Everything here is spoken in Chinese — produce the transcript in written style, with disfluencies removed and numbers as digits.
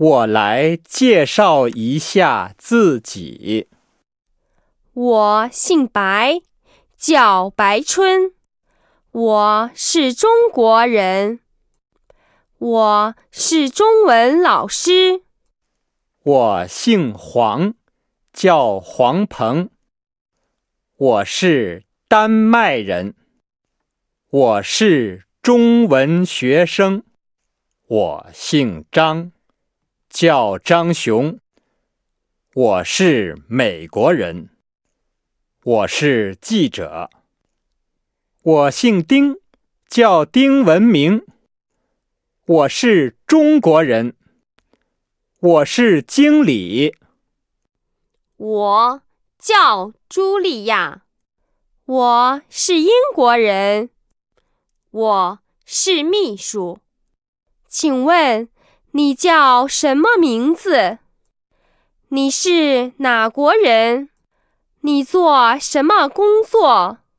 我来介绍一下自己。 我姓白，叫白春，我是中国人。我是中文老师。 我姓黄，叫黄鹏，我是丹麦人。我是中文学生。我姓张，叫张雄，我是美国人。我是记者。我姓丁，叫丁文明，我是中国人。我是经理。 我叫茱莉亚，我是英国人。我是秘书。请问你叫什么名字？你是哪国人？你做什么工作？